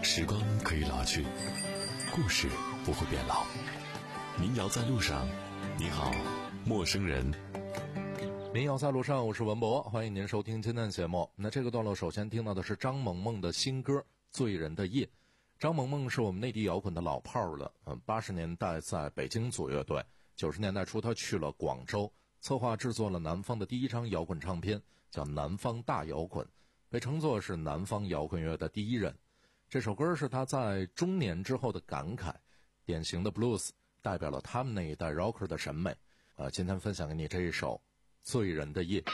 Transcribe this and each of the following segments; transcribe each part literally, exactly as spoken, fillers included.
时光可以老去，故事不会变老。民谣在路上，你好，陌生人。 民谣在路上，我是文博，欢迎您收听今天的节目。那这个段落首先听到的是张萌萌的新歌《醉人的夜》。张萌萌是我们内地摇滚的老炮了，嗯，八十年代在北京组乐队，九十年代初他去了广州，策划制作了南方的第一张摇滚唱片，叫《南方大摇滚》，被称作是南方摇滚乐的第一人。这首歌是他在中年之后的感慨，典型的 blues， 代表了他们那一代 rocker 的审美。呃，今天分享给你这一首《醉人的夜》。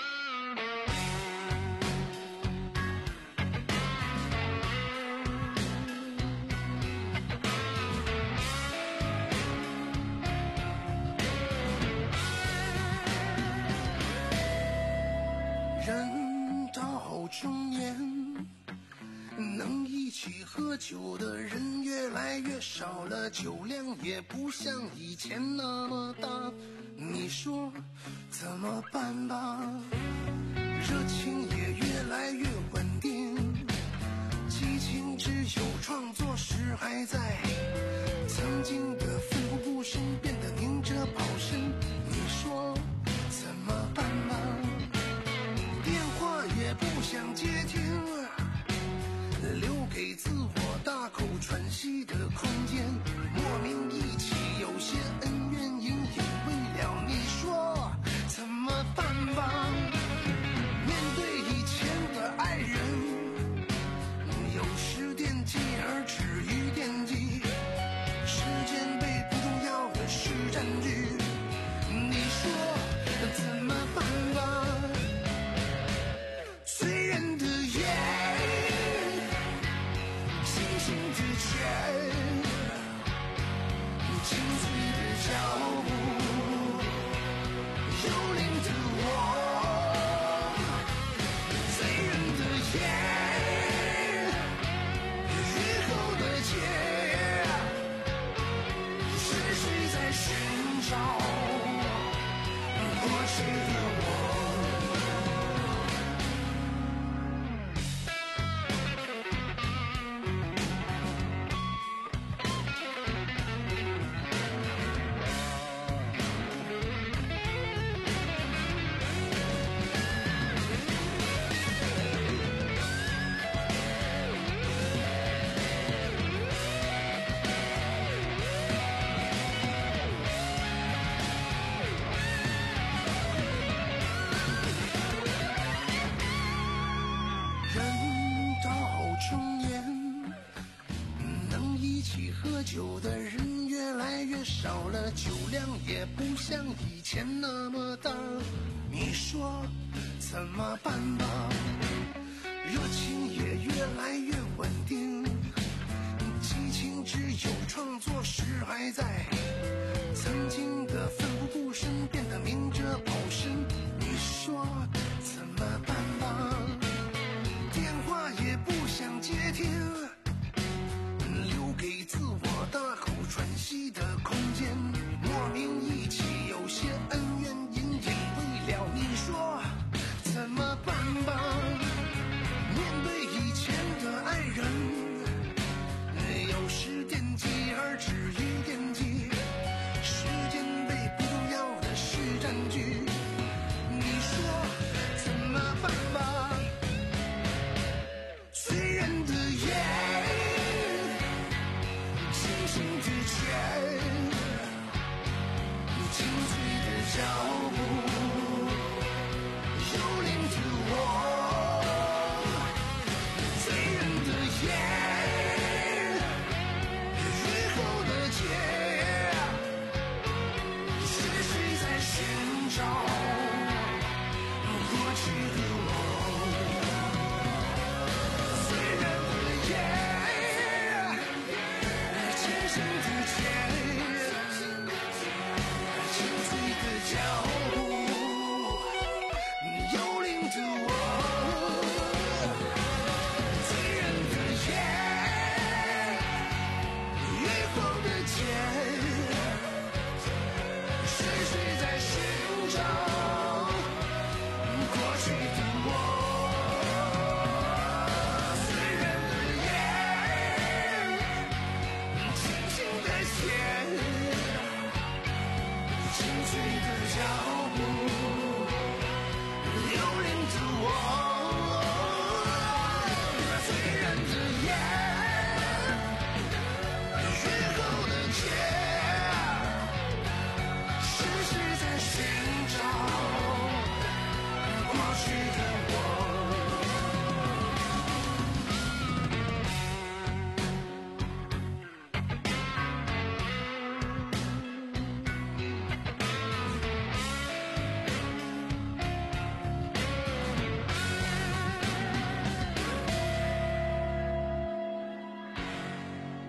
人到中年，能一起喝酒的人越来越少了，酒量也不像以前那么大，你说怎么办吧？热情也越来越稳定，激情只有创作时还在，曾经的奋不顾身变得明哲保身，你说怎么办吧？电话也不想接听，留给自我大口喘息的空间，莫名一起有些恩怨隐隐未了，你说怎么办吧？面对以前的爱人，有时惦记而止于惦记，时间被不重要的事占据，你说怎么办吧？醉人的夜，星星之前，轻碎的脚步，幽灵的我，醉人的夜，雨后的街，是谁在寻找过去的我？酒的人越来越少了，酒量也不像以前那么大，你说怎么办吧？热情也越来越稳定，激情只有创作时还在，曾经的奋不顾身变得明哲保身，你说怎么办吧？电话也不想接听，留给自我大口喘息的空间，莫名一起有些恩怨隐隐未了，你说怎么办吧？面对以前的爱人，有时惦记而止于惦记，时间被不重要的事占据，你说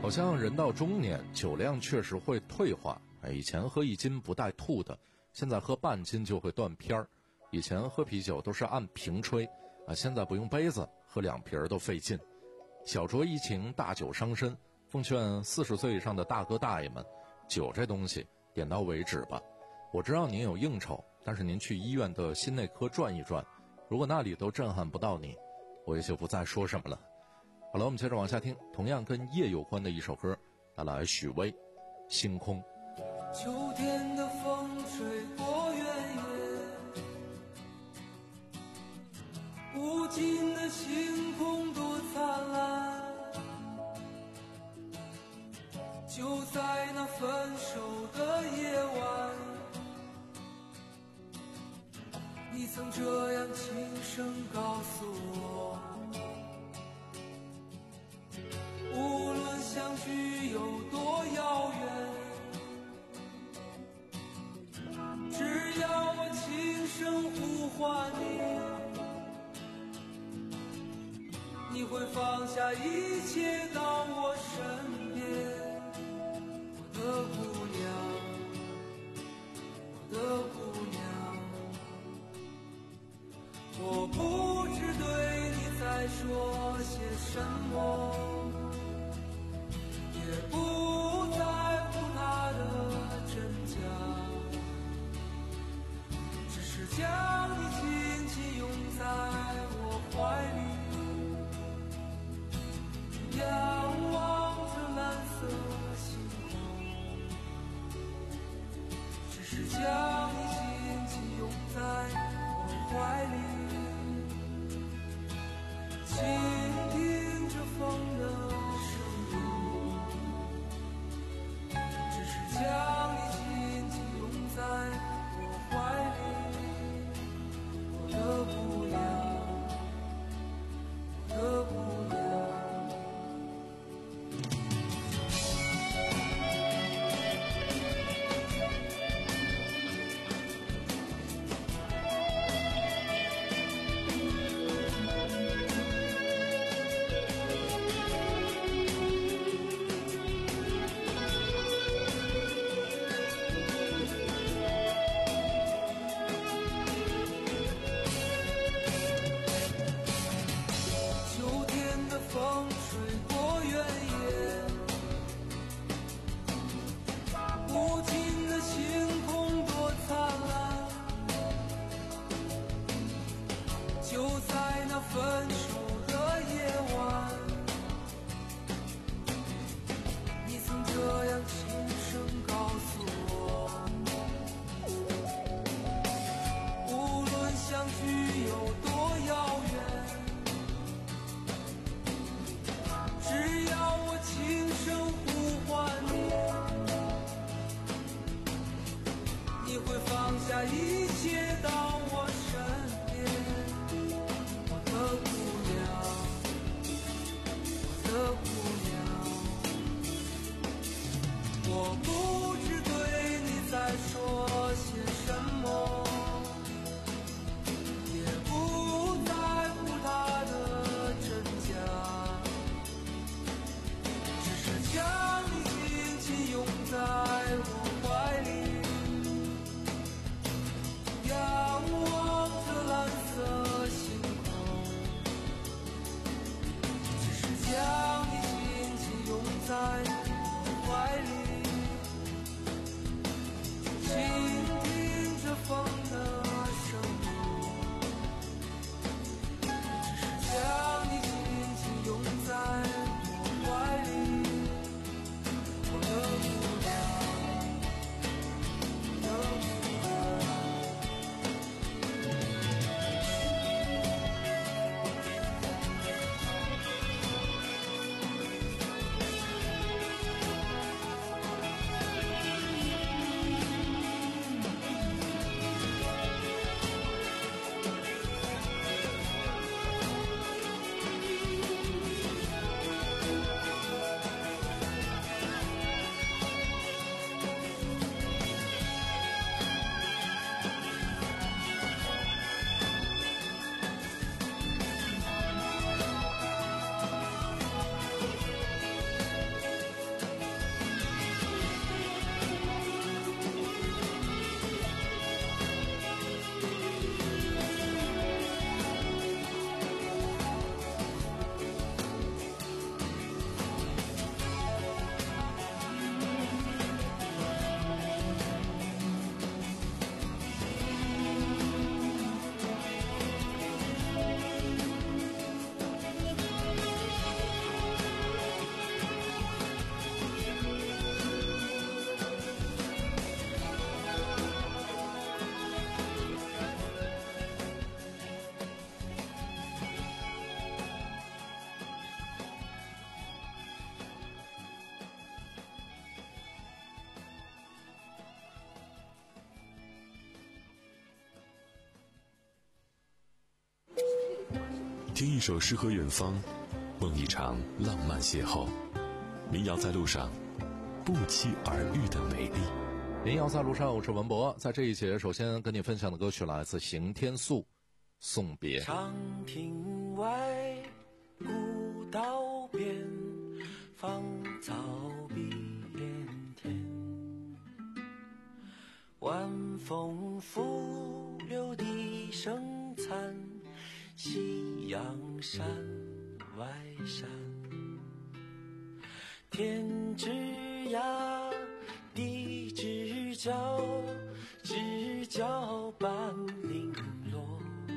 好像人到中年，酒量确实会退化。以前喝一斤不带吐的，现在喝半斤就会断片儿。以前喝啤酒都是按瓶吹，啊，现在不用杯子，喝两瓶都费劲。小酌怡情，大酒伤身。奉劝四十岁以上的大哥大爷们，酒这东西点到为止吧。我知道您有应酬，但是您去医院的心内科转一转，如果那里都震撼不到你，我也就不再说什么了。好了，我们接着往下听，同样跟夜有关的一首歌，带来许巍《星空》。 秋天的风吹过原野，无尽的星空多灿烂，就在那分手的夜晚，你曾这样轻声告诉我，无论相聚有多遥远，只要我轻声呼唤你，你会放下一切到我身边。我的姑娘，我的姑娘，我不知对你在说些什么，也不在乎它的真假，只是将你紧紧拥在我怀里，仰望着蓝色星空，只是将你紧紧拥在我怀里，倾听着风的听一首诗和远方，梦一场浪漫邂逅。民谣在路上，不期而遇的美丽。 民谣在路上，我是文博。在这一节，首先跟你分享的歌曲来自刑天素《送别》。 长亭外，古道边，芳草碧连天。晚风拂柳笛声残，夕阳山外山。天之涯，地之角，知交半零落。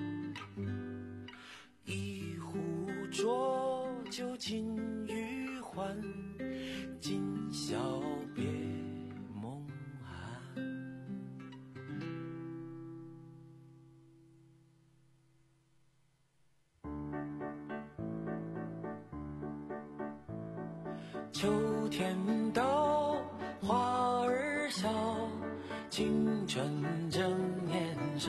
一壶浊酒尽余欢，今宵别梦寒。秋天到，花儿笑，青春正年少。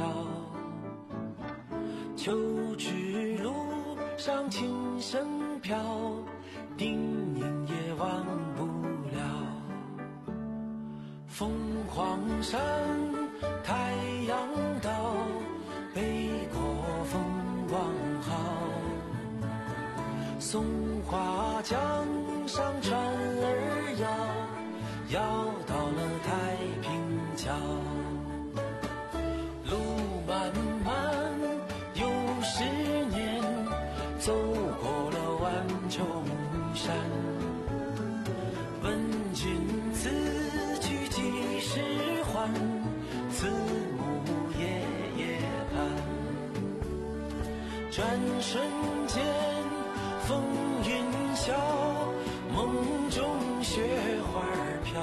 秋去路上琴声飘，叮咛也忘不了。凤凰山，太阳到，北国风光好。松花江上船儿摇，摇到了太平桥。路漫漫又十年，走过了万重山。问君此去几时还？慈母夜夜盼。转瞬间风云消，梦中雪花飘。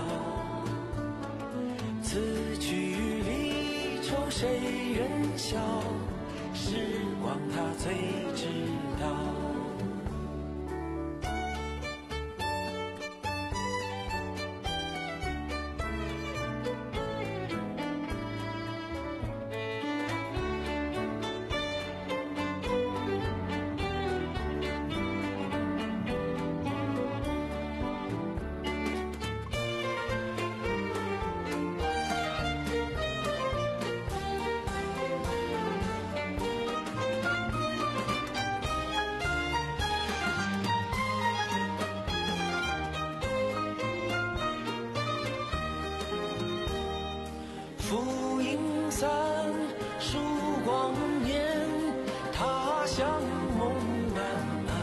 此去离愁谁人笑？时光它最知道。浮云散，曙光年，他乡梦漫漫。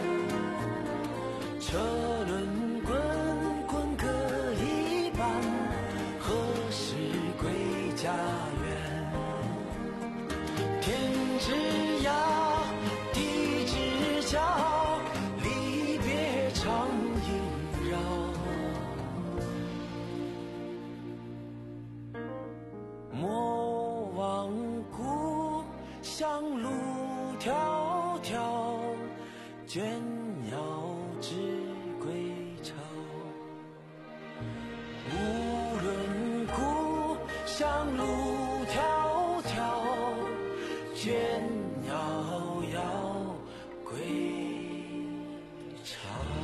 车轮滚滚各一半，何时归家园？天之涯，地之角，离别常萦绕。莫忘故乡路迢迢，倦鸟知归巢。无论故乡路迢迢，倦鸟要归巢。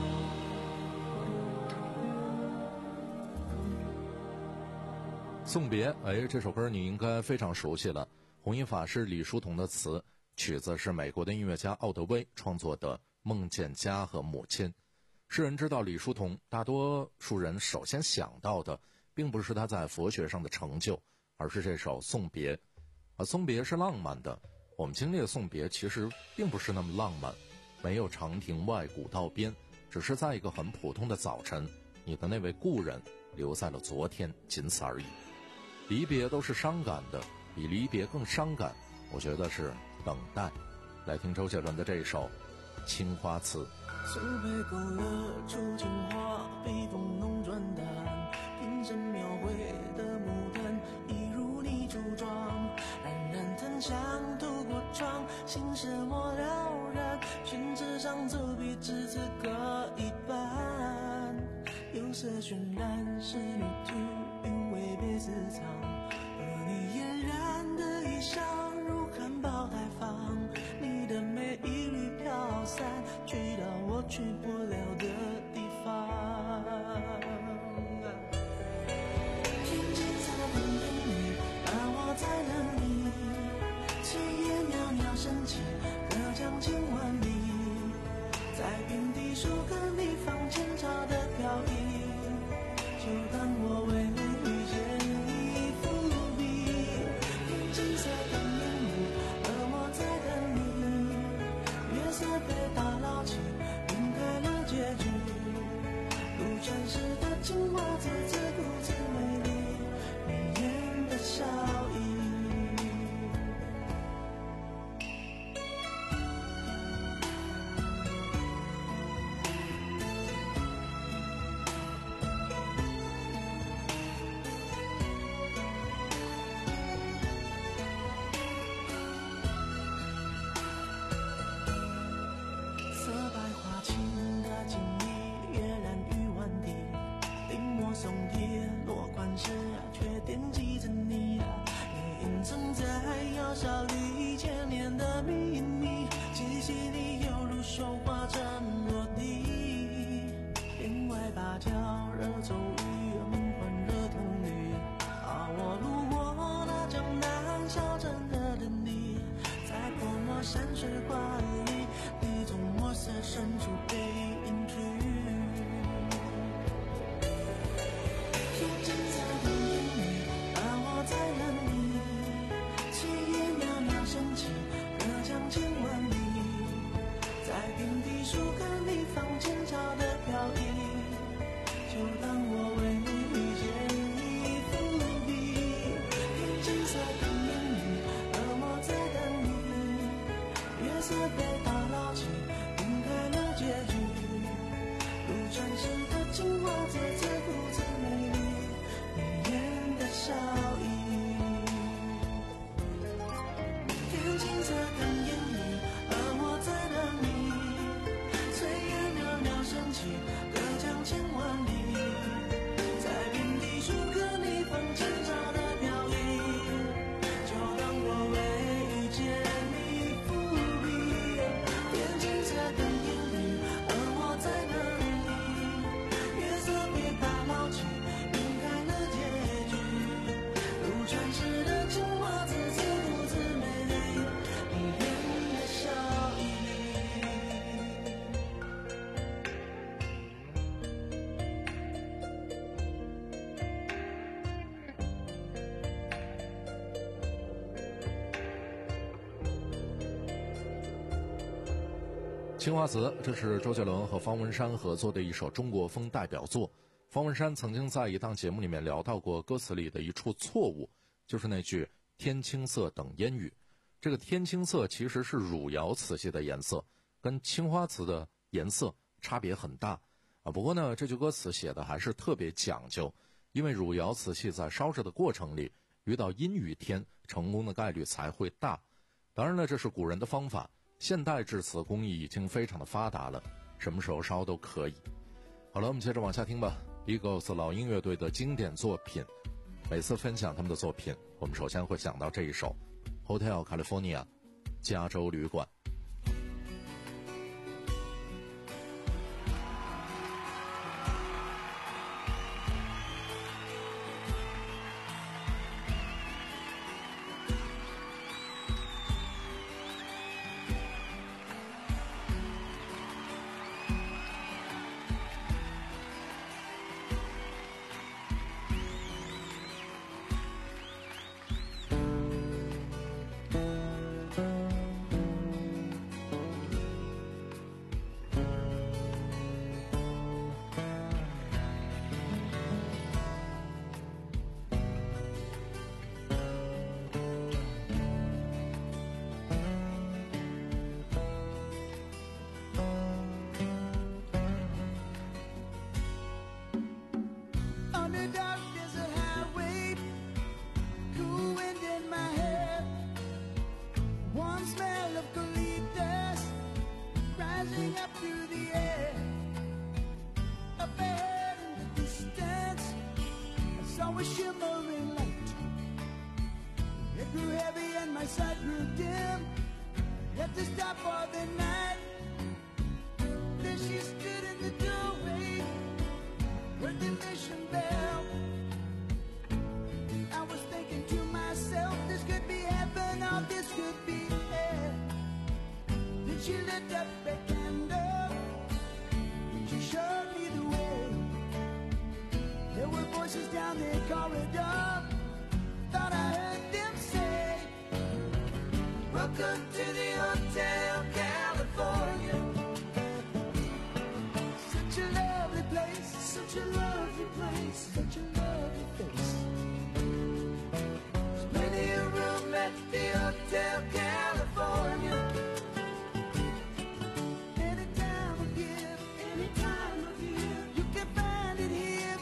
送别，哎，这首歌你应该非常熟悉了。弘一法是李叔同的词，曲子是美国的音乐家奥德威创作的《梦见家和母亲》。世人知道李叔同，大多数人首先想到的并不是他在佛学上的成就，而是这首《送别》。啊，送别是浪漫的，我们经历的送别其实并不是那么浪漫，没有长亭外古道边，只是在一个很普通的早晨，你的那位故人留在了昨天，仅此而已。离别都是伤感的，比离别更伤感，我觉得是等待。来听周杰伦的这一首《青花瓷》。 苏北勾勒出青花，北风弄转淡，平生描绘的牡丹，一如你梳妆，冉冉檀香透过窗，心事莫了然，宣纸上走笔只字各一半，釉色渲染仕女图，韵味被私藏，而你嫣然的衣裳如含苞待放，你的美一缕去不了的地方。天青色的烟雨，而我在等你。炊烟袅袅升起，隔江千万里，在平地数个你房前朝的飘逸，就当我为你遇见你伏笔。天青色的烟雨，而我在等你。月色被打捞起，晕开了结局。如传世的青花瓷，自顾自美丽，眉眼的笑意。色白花青的锦衣，跃然于万底。临摹松贴落款时，却惦记着你。也隐藏在窑烧里千年的秘密，气息里犹如手花沉落地。帘外芭蕉惹骤雨，梦幻惹童女。啊，我路过那江南小镇的等你，在泼墨山水画里，你从墨色深处被隐去。天青色的烟雨，而我在等你。炊烟袅袅升起，隔江千万里，在平地数个你房前朝的飘逸，就当我为你遇见你伏笔。天青色的烟雨，而我在等你。月色被打捞起，晕开了结局。如传世的青花瓷，自顾自美丽，眉眼的笑意。天青色的烟雨，而我在等你。炊烟袅袅升起，隔江千万里，在平地数个你房前朝的飘逸，就当我为遇见你伏笔。天青色的烟雨，而我在等你。月色被打捞起，晕开了结局。如传世的青花瓷，自顾自美丽，眉眼的笑意。 青花瓷，这是周杰伦和方文山合作的一首中国风代表作。方文山曾经在一档节目里面聊到过歌词里的一处错误，就是那句天青色等烟雨。这个天青色其实是汝窑瓷器的颜色，跟青花瓷的颜色差别很大啊。不过呢，这句歌词写的还是特别讲究，因为汝窑瓷器在烧制的过程里遇到阴雨天，成功的概率才会大。当然了，这是古人的方法，现代制瓷工艺已经非常的发达了，什么时候烧都可以。好了，我们接着往下听吧。Eagles 老鹰乐队的经典作品，每次分享他们的作品，我们首先会想到这一首 Hotel California 加州旅馆。 sight grew dim. Had to stop for the night. Then she down the corridor, thought I heard them say, welcome to the Hotel California. Such a lovely place, such a lovely place, such a lovely face. There's plenty of room at the Hotel California. Any time of year, any time of year, you can find it here.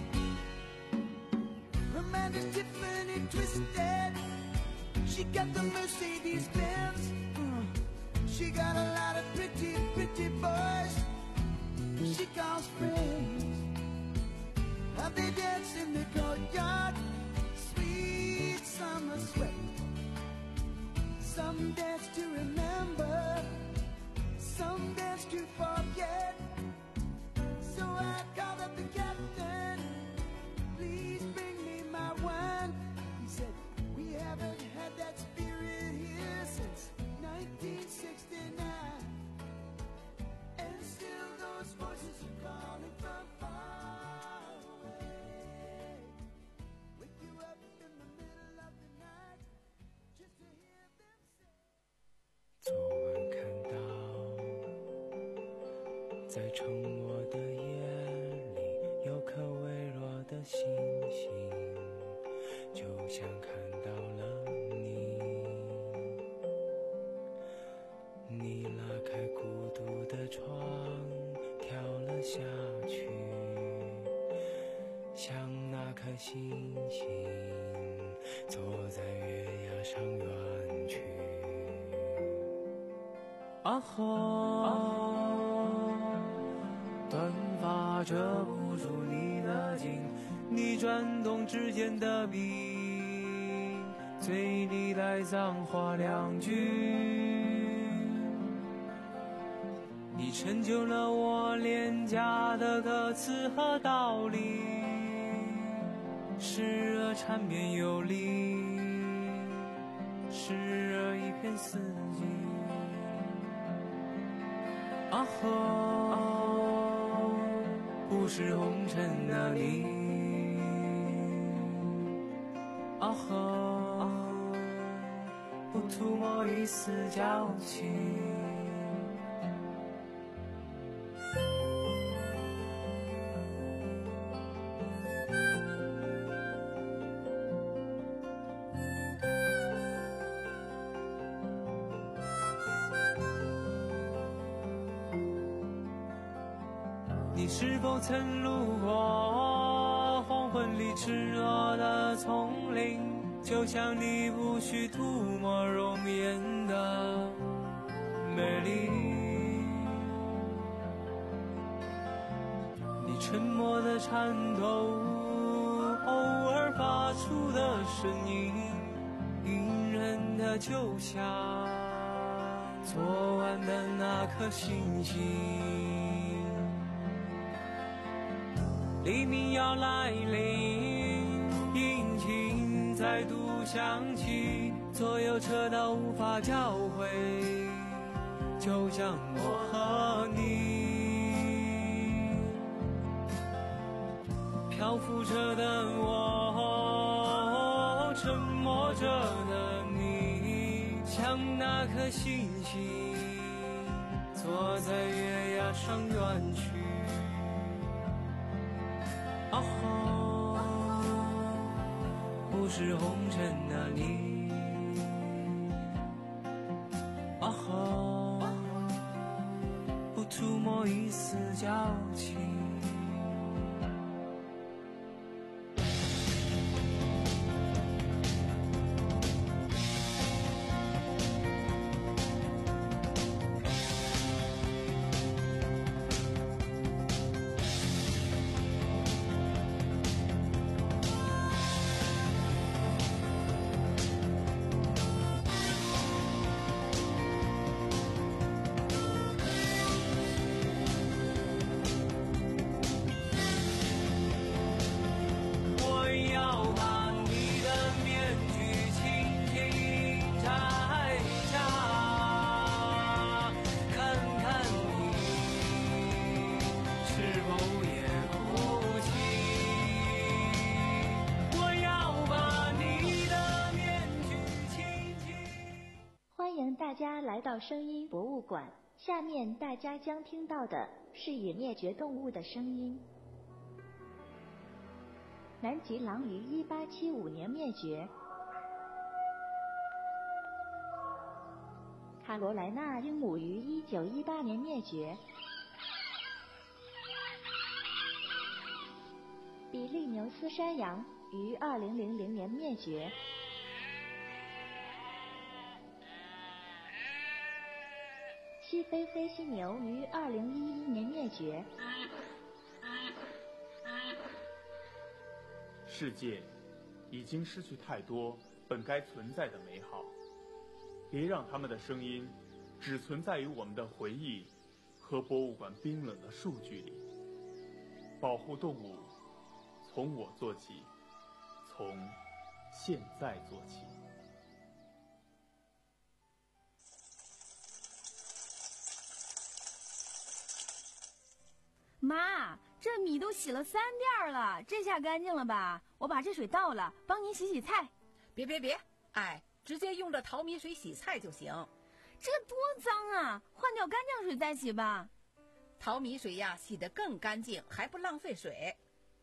Romantic Tiffany twisted, she got the Mercedes Benz. Mm. She got a lot of pretty, pretty boys she calls friends. How they dance in the courtyard, sweet summer sweat. Some dance to remember, some dance to forget. So I called up the captain, please bring me my wine. He said, we haven't had that spirit here since nineteen sixty-nine. And still those voices are calling from far away. Wake you up in the middle of the night just to hear them say. 昨晚看到，在沉默的夜里，有颗微弱的星星，就像看到了你。你拉开孤独的窗，跳了下去，像那颗星星，坐在月牙上远去。啊吼，短发遮不住你的颈，你转动指尖的笔，嘴里带脏话两句。你成就了我廉价的歌词和道理，时而缠绵有力，时而一片四季。啊吼，不是红尘的你。啊吼，不涂抹一丝娇气。你是否曾路过黄昏里赤裸的丛林，就像你不需涂抹容颜的美丽。你沉默的颤抖，偶尔发出的声音，隐忍的就像昨晚的那颗星星。黎明要来临，引擎再度响起，左右车道无法交汇，就像我和你。漂浮着的我，沉默着的你，像那颗星星，坐在月牙上远去。啊吼，不是红尘的你。啊吼，不涂抹一丝娇气。 来到声音博物馆，下面大家将听到的是已灭绝动物的声音。南极狼于一八七五年灭绝，卡罗莱纳鹦鹉于一九一八年灭绝，比利牛斯山羊于二零零零年灭绝，西非黑犀牛于二零一一年灭绝。 世界已经失去太多本该存在的美好，别让他们的声音只存在于我们的回忆和博物馆冰冷的数据里。保护动物，从我做起，从现在做起。 妈，这米都洗了三遍了，这下干净了吧？我把这水倒了，帮您洗洗菜。 别别别，哎，直接用这淘米水洗菜就行。 这多脏啊，换掉干净水再洗吧。 淘米水呀，洗得更干净，还不浪费水。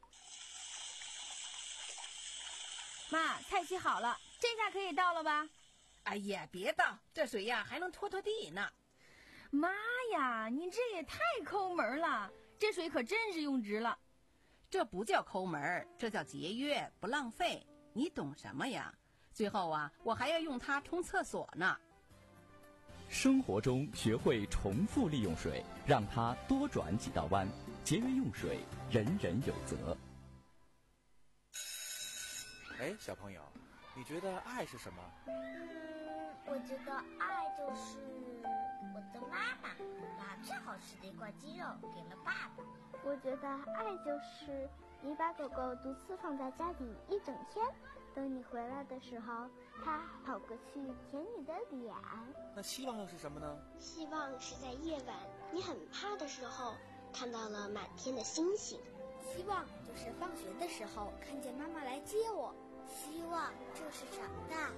妈，菜洗好了，这下可以倒了吧？ 哎呀，别倒，这水呀还能拖拖地呢。 妈呀，你这也太抠门了，这水可真是用值了。 这不叫抠门，这叫节约，不浪费。你懂什么呀？最后啊，我还要用它冲厕所呢。 生活中学会重复利用水，让它多转几道弯，节约用水，人人有责。 哎，小朋友，你觉得爱是什么？ 嗯，我觉得爱就是我的妈妈把最好吃的一块鸡肉给了爸爸。 我觉得爱就是你把狗狗独自放在家里一整天，等你回来的时候，它跑过去舔你的脸。 那希望又是什么呢？ 希望是在夜晚你很怕的时候，看到了满天的星星。 希望就是放学的时候看见妈妈来接我。 希望就是长大。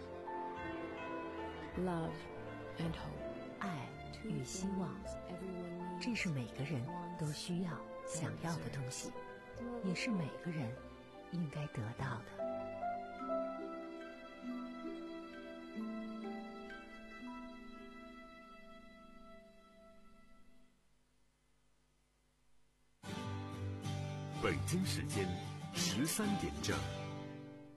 Love and hope， 爱与希望，这是每个人都需要、想要的东西，也是每个人应该得到的。 北京时间十三点整。